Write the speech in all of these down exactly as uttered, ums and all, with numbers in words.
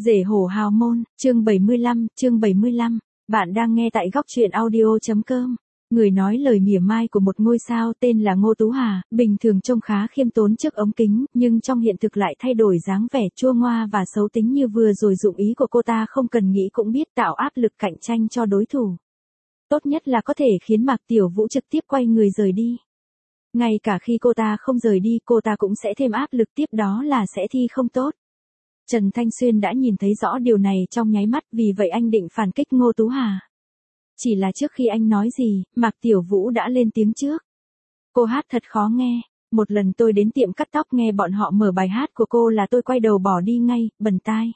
Rể hổ hào môn, chương bảy mươi lăm, chương bảy mươi lăm. Bạn đang nghe tại góc truyện audio chấm com. Người nói lời mỉa mai của một ngôi sao tên là Ngô Tú Hà, bình thường trông khá khiêm tốn trước ống kính, nhưng trong hiện thực lại thay đổi dáng vẻ chua ngoa và xấu tính như vừa rồi. Dụng ý của cô ta không cần nghĩ cũng biết tạo áp lực cạnh tranh cho đối thủ. Tốt nhất là có thể khiến Mạc Tiểu Vũ trực tiếp quay người rời đi. Ngay cả khi cô ta không rời đi, cô ta cũng sẽ thêm áp lực, tiếp đó là sẽ thi không tốt. Trần Thanh Xuyên đã nhìn thấy rõ điều này trong nháy mắt, vì vậy anh định phản kích Ngô Tú Hà. Chỉ là trước khi anh nói gì, Mạc Tiểu Vũ đã lên tiếng trước. Cô hát thật khó nghe. Một lần tôi đến tiệm cắt tóc nghe bọn họ mở bài hát của cô là tôi quay đầu bỏ đi ngay, bần tai.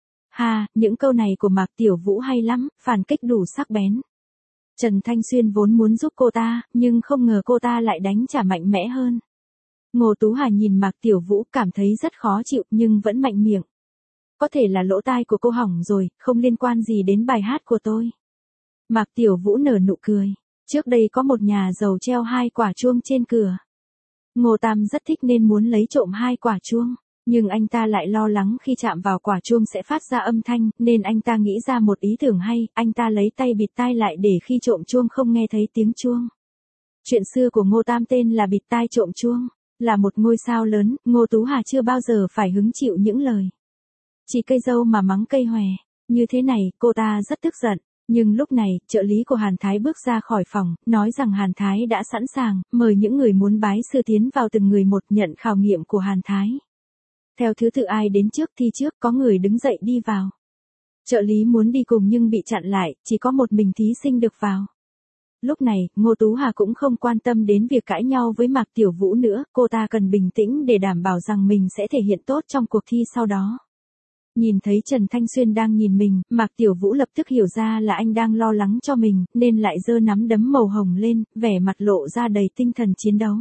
Ha, những câu này của Mạc Tiểu Vũ hay lắm, phản kích đủ sắc bén. Trần Thanh Xuyên vốn muốn giúp cô ta, nhưng không ngờ cô ta lại đánh trả mạnh mẽ hơn. Ngô Tú Hà nhìn Mạc Tiểu Vũ cảm thấy rất khó chịu nhưng vẫn mạnh miệng. Có thể là lỗ tai của cô hỏng rồi, không liên quan gì đến bài hát của tôi. Mạc Tiểu Vũ nở nụ cười. Trước đây có một nhà giàu treo hai quả chuông trên cửa. Ngô Tam rất thích nên muốn lấy trộm hai quả chuông. Nhưng anh ta lại lo lắng khi chạm vào quả chuông sẽ phát ra âm thanh, nên anh ta nghĩ ra một ý tưởng hay, anh ta lấy tay bịt tai lại để khi trộm chuông không nghe thấy tiếng chuông. Chuyện xưa của Ngô Tam tên là bịt tai trộm chuông. Là một ngôi sao lớn, Ngô Tú Hà chưa bao giờ phải hứng chịu những lời chỉ cây dâu mà mắng cây hòe. Như thế này, cô ta rất tức giận. Nhưng lúc này, trợ lý của Hàn Thái bước ra khỏi phòng, nói rằng Hàn Thái đã sẵn sàng, mời những người muốn bái sư tiến vào từng người một nhận khảo nghiệm của Hàn Thái. Theo thứ tự ai đến trước thi trước, có người đứng dậy đi vào. Trợ lý muốn đi cùng nhưng bị chặn lại, chỉ có một mình thí sinh được vào. Lúc này, Ngô Tú Hà cũng không quan tâm đến việc cãi nhau với Mạc Tiểu Vũ nữa, cô ta cần bình tĩnh để đảm bảo rằng mình sẽ thể hiện tốt trong cuộc thi sau đó. Nhìn thấy Trần Thanh Xuyên đang nhìn mình, Mạc Tiểu Vũ lập tức hiểu ra là anh đang lo lắng cho mình, nên lại giơ nắm đấm màu hồng lên, vẻ mặt lộ ra đầy tinh thần chiến đấu.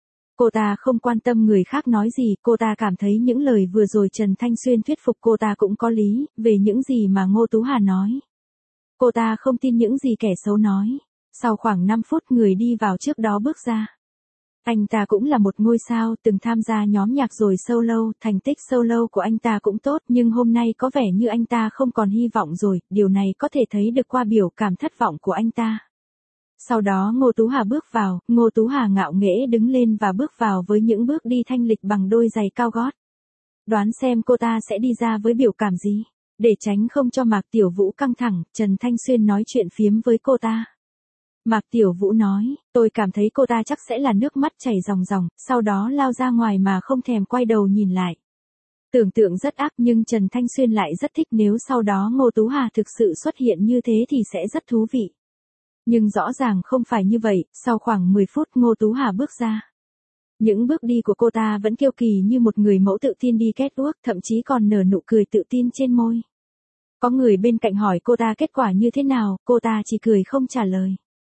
Cô ta không quan tâm người khác nói gì, cô ta cảm thấy những lời vừa rồi Trần Thanh Xuyên thuyết phục cô ta cũng có lý, về những gì mà Ngô Tú Hà nói. Cô ta không tin những gì kẻ xấu nói. Sau khoảng năm phút người đi vào trước đó bước ra. Anh ta cũng là một ngôi sao, từng tham gia nhóm nhạc rồi solo, thành tích solo của anh ta cũng tốt, nhưng hôm nay có vẻ như anh ta không còn hy vọng rồi, điều này có thể thấy được qua biểu cảm thất vọng của anh ta. Sau đó Ngô Tú Hà bước vào, Ngô Tú Hà ngạo nghễ đứng lên và bước vào với những bước đi thanh lịch bằng đôi giày cao gót. Đoán xem cô ta sẽ đi ra với biểu cảm gì? Để tránh không cho Mạc Tiểu Vũ căng thẳng, Trần Thanh Xuyên nói chuyện phiếm với cô ta. Mạc Tiểu Vũ nói, tôi cảm thấy cô ta chắc sẽ là nước mắt chảy ròng ròng, sau đó lao ra ngoài mà không thèm quay đầu nhìn lại. Tưởng tượng rất ác nhưng Trần Thanh Xuyên lại rất thích nếu sau đó Ngô Tú Hà thực sự xuất hiện như thế thì sẽ rất thú vị. Nhưng rõ ràng không phải như vậy, sau khoảng mười phút Ngô Tú Hà bước ra. Những bước đi của cô ta vẫn kiêu kỳ như một người mẫu tự tin đi catwalk, thậm chí còn nở nụ cười tự tin trên môi. Có người bên cạnh hỏi cô ta kết quả như thế nào, cô ta chỉ cười không trả lời.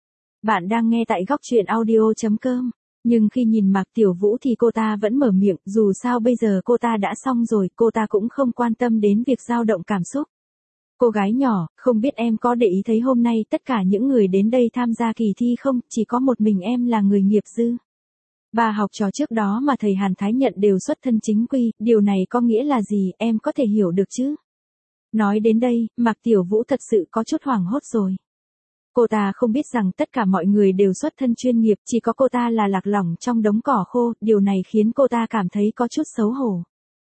Bạn đang nghe tại góc truyện audio chấm com. Nhưng khi nhìn Mạc Tiểu Vũ thì cô ta vẫn mở miệng, dù sao bây giờ cô ta đã xong rồi, cô ta cũng không quan tâm đến việc dao động cảm xúc. Cô gái nhỏ, không biết em có để ý thấy hôm nay tất cả những người đến đây tham gia kỳ thi không, chỉ có một mình em là người nghiệp dư. Ba học trò trước đó mà thầy Hàn Thái nhận đều xuất thân chính quy, điều này có nghĩa là gì, em có thể hiểu được chứ? Nói đến đây, Mạc Tiểu Vũ thật sự có chút hoảng hốt rồi. Cô ta không biết rằng tất cả mọi người đều xuất thân chuyên nghiệp, chỉ có cô ta là lạc lõng trong đống cỏ khô, điều này khiến cô ta cảm thấy có chút xấu hổ.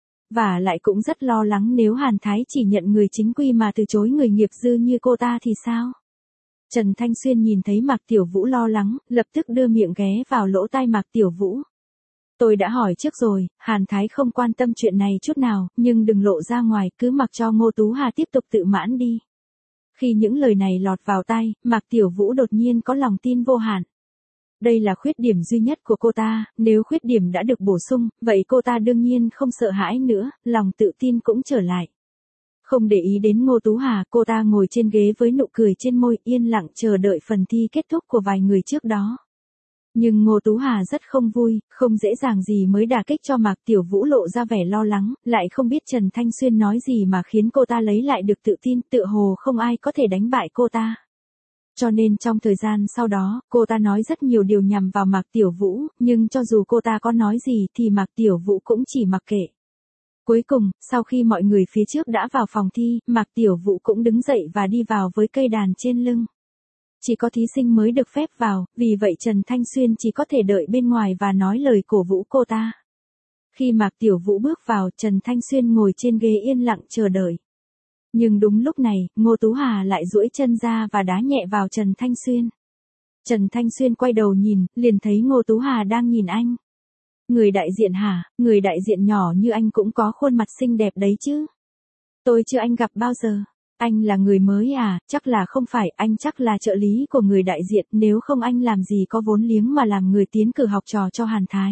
Và lại cũng rất lo lắng nếu Hàn Thái chỉ nhận người chính quy mà từ chối người nghiệp dư như cô ta thì sao? Trần Thanh Xuyên nhìn thấy Mạc Tiểu Vũ lo lắng, lập tức đưa miệng ghé vào lỗ tai Mạc Tiểu Vũ. Tôi đã hỏi trước rồi, Hàn Thái không quan tâm chuyện này chút nào, nhưng đừng lộ ra ngoài, cứ mặc cho Ngô Tú Hà tiếp tục tự mãn đi. Khi những lời này lọt vào tai, Mạc Tiểu Vũ đột nhiên có lòng tin vô hạn. Đây là khuyết điểm duy nhất của cô ta, nếu khuyết điểm đã được bổ sung, vậy cô ta đương nhiên không sợ hãi nữa, lòng tự tin cũng trở lại. Không để ý đến Ngô Tú Hà, cô ta ngồi trên ghế với nụ cười trên môi, yên lặng chờ đợi phần thi kết thúc của vài người trước đó. Nhưng Ngô Tú Hà rất không vui, không dễ dàng gì mới đả kích cho Mạc Tiểu Vũ lộ ra vẻ lo lắng, lại không biết Trần Thanh Xuyên nói gì mà khiến cô ta lấy lại được tự tin, tựa hồ không ai có thể đánh bại cô ta. Cho nên trong thời gian sau đó, cô ta nói rất nhiều điều nhằm vào Mạc Tiểu Vũ, nhưng cho dù cô ta có nói gì thì Mạc Tiểu Vũ cũng chỉ mặc kệ. Cuối cùng, sau khi mọi người phía trước đã vào phòng thi, Mạc Tiểu Vũ cũng đứng dậy và đi vào với cây đàn trên lưng. Chỉ có thí sinh mới được phép vào, vì vậy Trần Thanh Xuyên chỉ có thể đợi bên ngoài và nói lời cổ vũ cô ta. Khi Mạc Tiểu Vũ bước vào, Trần Thanh Xuyên ngồi trên ghế yên lặng chờ đợi. Nhưng đúng lúc này, Ngô Tú Hà lại duỗi chân ra và đá nhẹ vào Trần Thanh Xuyên. Trần Thanh Xuyên quay đầu nhìn, liền thấy Ngô Tú Hà đang nhìn anh. Người đại diện hả, người đại diện nhỏ như anh cũng có khuôn mặt xinh đẹp đấy chứ. Tôi chưa anh gặp bao giờ. Anh là người mới à, chắc là không phải, anh chắc là trợ lý của người đại diện, nếu không anh làm gì có vốn liếng mà làm người tiến cử học trò cho Hàn Thái.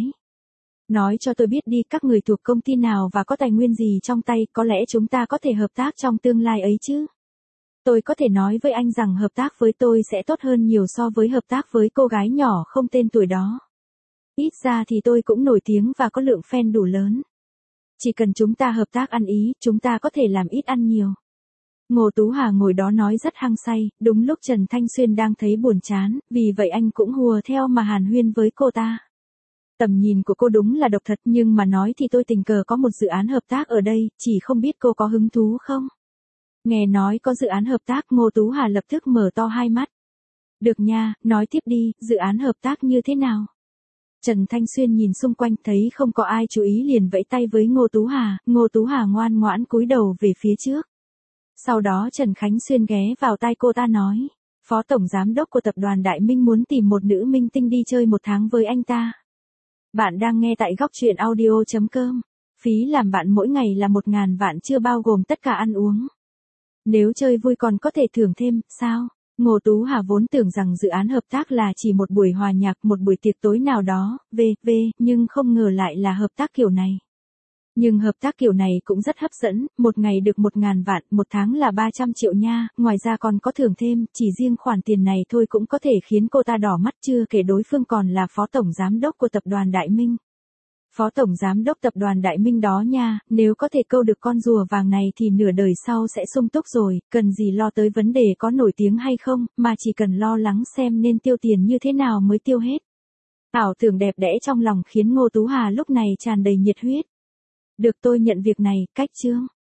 Nói cho tôi biết đi, các người thuộc công ty nào và có tài nguyên gì trong tay, có lẽ chúng ta có thể hợp tác trong tương lai ấy chứ. Tôi có thể nói với anh rằng hợp tác với tôi sẽ tốt hơn nhiều so với hợp tác với cô gái nhỏ không tên tuổi đó. Ít ra thì tôi cũng nổi tiếng và có lượng fan đủ lớn. Chỉ cần chúng ta hợp tác ăn ý, chúng ta có thể làm ít ăn nhiều. Ngô Tú Hà ngồi đó nói rất hăng say, đúng lúc Trần Thanh Xuyên đang thấy buồn chán, vì vậy anh cũng hùa theo mà hàn huyên với cô ta. Tầm nhìn của cô đúng là độc thật, nhưng mà nói thì tôi tình cờ có một dự án hợp tác ở đây, chỉ không biết cô có hứng thú không? Nghe nói có dự án hợp tác, Ngô Tú Hà lập tức mở to hai mắt. Được nha, nói tiếp đi, dự án hợp tác như thế nào? Trần Thanh Xuyên nhìn xung quanh thấy không có ai chú ý liền vẫy tay với Ngô Tú Hà, Ngô Tú Hà ngoan ngoãn cúi đầu về phía trước. Sau đó Trần Khánh Xuyên ghé vào tai cô ta nói, Phó Tổng Giám đốc của Tập đoàn Đại Minh muốn tìm một nữ minh tinh đi chơi một tháng với anh ta. Bạn đang nghe tại góc truyện audio chấm com. Phí làm bạn mỗi ngày là một ngàn vạn chưa bao gồm tất cả ăn uống. Nếu chơi vui còn có thể thưởng thêm, sao? Ngô Tú Hà vốn tưởng rằng dự án hợp tác là chỉ một buổi hòa nhạc, một buổi tiệc tối nào đó, về, về, nhưng không ngờ lại là hợp tác kiểu này. Nhưng hợp tác kiểu này cũng rất hấp dẫn, một ngày được một ngàn vạn, một tháng là ba trăm triệu nha, ngoài ra còn có thưởng thêm, chỉ riêng khoản tiền này thôi cũng có thể khiến cô ta đỏ mắt, chưa kể đối phương còn là Phó Tổng Giám đốc của Tập đoàn Đại Minh. Phó Tổng Giám đốc Tập đoàn Đại Minh đó nha, nếu có thể câu được con rùa vàng này thì nửa đời sau sẽ sung túc rồi, cần gì lo tới vấn đề có nổi tiếng hay không, mà chỉ cần lo lắng xem nên tiêu tiền như thế nào mới tiêu hết. Ảo tưởng đẹp đẽ trong lòng khiến Ngô Tú Hà lúc này tràn đầy nhiệt huyết. Được, tôi nhận việc này, cách chương.